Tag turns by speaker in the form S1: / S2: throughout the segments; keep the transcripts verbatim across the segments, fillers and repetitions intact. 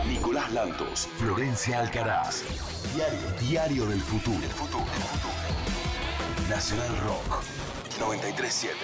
S1: Nicolás Lantos, Florencia Alcaraz. Diario, Diario del Futuro. El futuro, el futuro. Nacional Rock noventa y tres siete.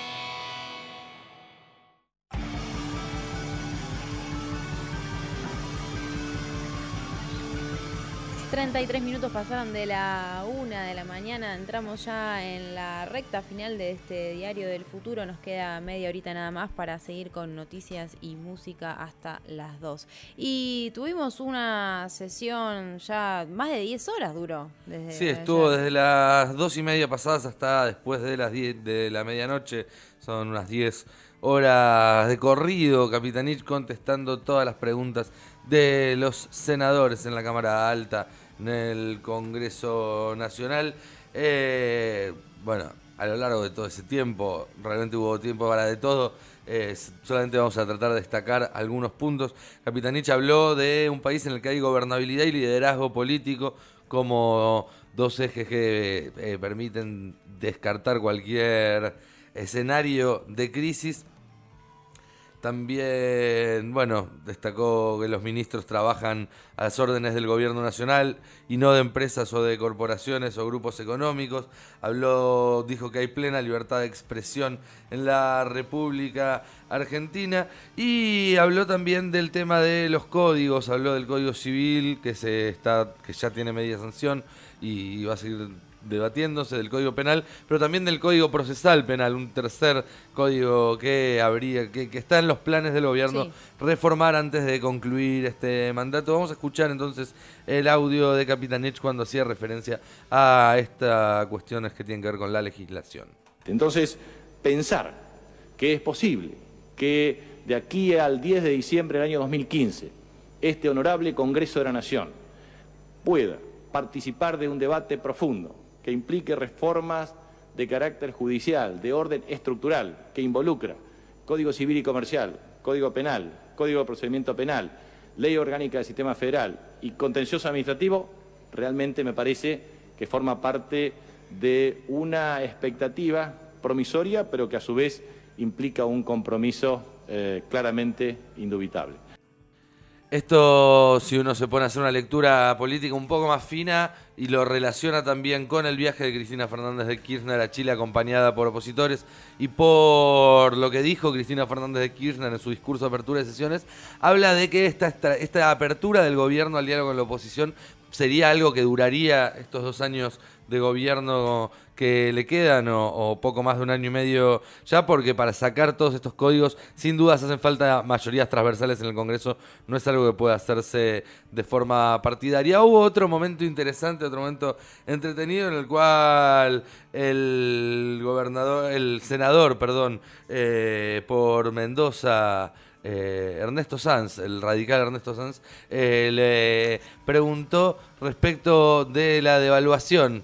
S2: treinta y tres minutos pasaron de la una de la mañana, entramos ya en la recta final de este Diario del Futuro, nos queda media horita nada más para seguir con noticias y música hasta las dos. Y tuvimos una sesión ya, más de diez horas duró. Desde
S3: sí, estuvo
S2: ayer.
S3: desde las dos y media pasadas hasta después de las diez de la medianoche, son unas diez horas de corrido, Capitanich contestando todas las preguntas de los senadores en la Cámara Alta, en el Congreso Nacional. Eh, bueno, a lo largo de todo ese tiempo, realmente hubo tiempo para de todo. Eh, solamente vamos a tratar de destacar algunos puntos. Capitanich habló de un país en el que hay gobernabilidad y liderazgo político como dos ejes que eh, permiten descartar cualquier escenario de crisis. También, bueno, destacó que los ministros trabajan a las órdenes del gobierno nacional y no de empresas o de corporaciones o grupos económicos. Habló, dijo que hay plena libertad de expresión en la República Argentina y habló también del tema de los códigos. Habló del Código Civil que se está, que ya tiene media sanción y va a seguir debatiéndose, del Código Penal, pero también del Código Procesal Penal, un tercer código que habría, que, que está en los planes del gobierno, sí, reformar antes de concluir este mandato. Vamos a escuchar entonces el audio de Capitanich cuando hacía referencia a estas cuestiones que tienen que ver con la legislación.
S4: Entonces, pensar que es posible que de aquí al diez de diciembre del año dos mil quince este honorable Congreso de la Nación pueda participar de un debate profundo que implique reformas de carácter judicial, de orden estructural, que involucra Código Civil y Comercial, Código Penal, Código de Procedimiento Penal, Ley Orgánica del Sistema Federal y Contencioso Administrativo, realmente me parece que forma parte de una expectativa promisoria, pero que a su vez implica un compromiso eh, claramente indubitable.
S3: Esto, si uno se pone a hacer una lectura política un poco más fina y lo relaciona también con el viaje de Cristina Fernández de Kirchner a Chile acompañada por opositores y por lo que dijo Cristina Fernández de Kirchner en su discurso de apertura de sesiones, habla de que esta, esta, esta apertura del gobierno al diálogo con la oposición sería algo que duraría estos dos años de gobierno que le quedan o, o poco más de un año y medio ya, porque para sacar todos estos códigos sin dudas hacen falta mayorías transversales en el Congreso, no es algo que pueda hacerse de forma partidaria. Hubo otro momento interesante, otro momento entretenido en el cual el gobernador, el senador, perdón, eh, por Mendoza, Eh, Ernesto Sanz, el radical Ernesto Sanz, eh, le preguntó respecto de la devaluación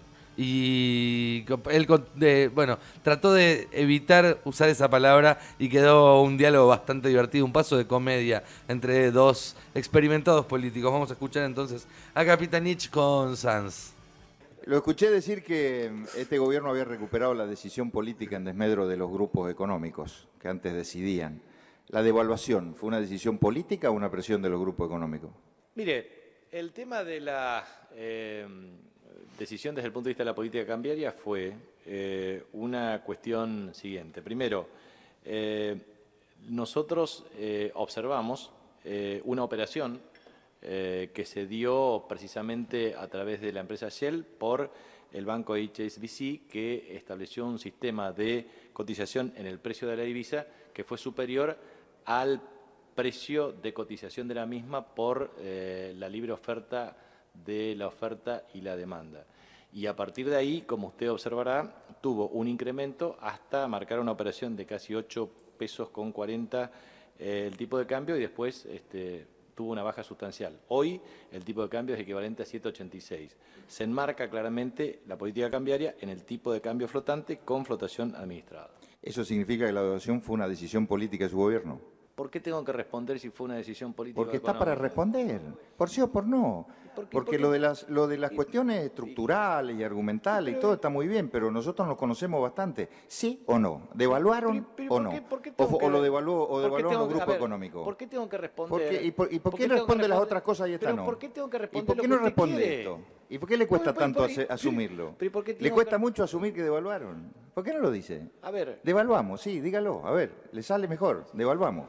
S3: y él de, bueno, trató de evitar usar esa palabra y quedó un diálogo bastante divertido, un paso de comedia entre dos experimentados políticos. Vamos a escuchar entonces a Capitanich con Sanz.
S5: Lo escuché decir que este gobierno había recuperado la decisión política en desmedro de los grupos económicos que antes decidían. ¿La devaluación fue una decisión política o una presión de los grupos económicos?
S4: Mire, el tema de la eh, decisión desde el punto de vista de la política cambiaria fue eh, una cuestión siguiente. Primero, eh, nosotros eh, observamos eh, una operación eh, que se dio precisamente a través de la empresa Shell por el banco H S B C, que estableció un sistema de cotización en el precio de la divisa que fue superior al precio de cotización de la misma por eh, la libre oferta de la oferta y la demanda. Y a partir de ahí, como usted observará, tuvo un incremento hasta marcar una operación de casi ocho pesos con cuarenta eh, el tipo de cambio y después este, tuvo una baja sustancial. Hoy el tipo de cambio es equivalente a siete ochenta y seis. Se enmarca claramente la política cambiaria en el tipo de cambio flotante con flotación administrada.
S5: ¿Eso significa que la devaluación fue una decisión política de su gobierno?
S4: ¿Por qué tengo que responder si fue una decisión política?
S5: Porque
S4: o
S5: está para
S4: económica?
S5: responder, por sí o por no.
S4: ¿Por qué?
S5: Porque
S4: ¿Por qué?
S5: lo de las, lo de las
S4: Y-
S5: cuestiones estructurales y argumentales y todo está muy bien, pero nosotros nos conocemos bastante. ¿Sí o no? ¿Devaluaron
S4: Pero- pero
S5: o
S4: ¿por
S5: no?
S4: qué- por qué
S5: o,
S4: tengo
S5: fo-
S4: que-
S5: o lo devaluó o
S4: ¿por qué
S5: devaluaron
S4: tengo
S5: los
S4: que-
S5: grupos
S4: a ver,
S5: económicos.
S4: ¿Por qué tengo que responder?
S5: ¿Por qué? ¿Y por, y por qué
S4: tengo que
S5: responde las
S4: responder-
S5: otras cosas y esta
S4: pero
S5: no?
S4: ¿por qué tengo que
S5: ¿Y
S4: responder
S5: por qué
S4: lo
S5: no
S4: que usted
S5: responde
S4: quiere?
S5: esto? ¿Y por qué le cuesta
S4: No, pero-
S5: tanto
S4: pero-
S5: ase- asumirlo?
S4: pero ¿por qué
S5: ¿Le
S4: tengo
S5: cuesta
S4: que-
S5: mucho asumir que devaluaron? ¿Por qué no lo dice?
S4: A ver,
S5: Devaluamos, sí, dígalo. A ver, le sale mejor, devaluamos.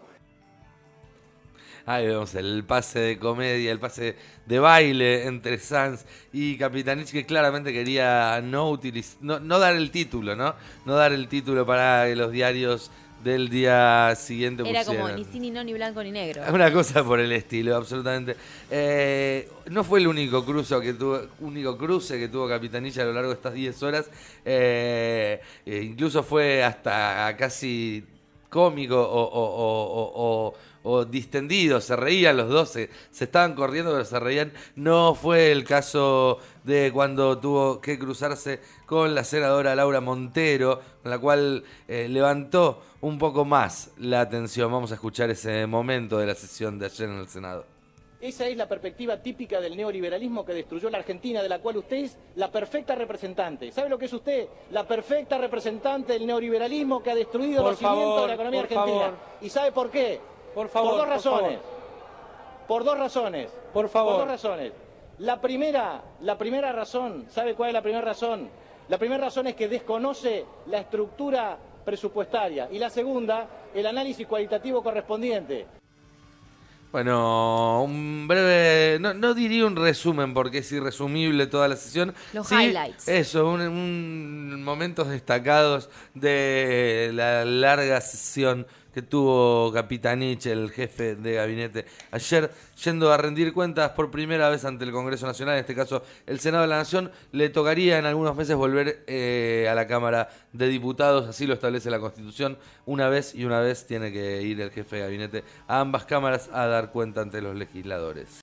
S3: Ahí vemos el pase de comedia, el pase de baile entre Sanz y Capitanich, que claramente quería no, utiliz no, no dar el título, ¿no? No dar el título para que los diarios del día siguiente
S2: Era como
S3: pusieran.
S2: ni sí, ni no, ni blanco, ni negro.
S3: Una cosa por el estilo, absolutamente. Eh, no fue el único cruce que tuvo, único cruce que tuvo Capitanich a lo largo de estas diez horas. Eh, eh, incluso fue hasta casi cómico o, o, o, o, o, o distendido. Se reían los dos, se, se estaban corriendo, pero se reían. No fue el caso de cuando tuvo que cruzarse con la senadora Laura Montero, con la cual eh, levantó un poco más la atención. Vamos a escuchar ese momento de la sesión de ayer en el Senado.
S6: Esa es la perspectiva típica del neoliberalismo que destruyó la Argentina, de la cual usted es la perfecta representante. ¿Sabe lo que es usted? La perfecta representante del neoliberalismo que ha destruido
S7: Por
S6: los cimientos
S7: favor,
S6: de la economía
S7: por
S6: argentina.
S7: favor.
S6: ¿Y sabe por qué?
S7: Por favor,
S6: por dos
S7: por
S6: razones.
S7: favor.
S6: Por dos razones.
S7: Por favor.
S6: Por dos razones. La primera, la primera razón, ¿sabe cuál es la primera razón? La primera razón es que desconoce la estructura presupuestaria. Y la segunda, el análisis cualitativo correspondiente.
S3: Bueno, un breve, no, no diría un resumen porque es irresumible toda la sesión.
S2: Los
S3: Sí,
S2: highlights.
S3: Eso, un, un- momentos destacados de la larga sesión que tuvo Capitanich, el jefe de gabinete, ayer, yendo a rendir cuentas por primera vez ante el Congreso Nacional, en este caso el Senado de la Nación. Le tocaría en algunos meses volver eh, a la Cámara de Diputados, así lo establece la Constitución. Una vez y una vez tiene que ir el jefe de gabinete a ambas cámaras a dar cuenta ante los legisladores.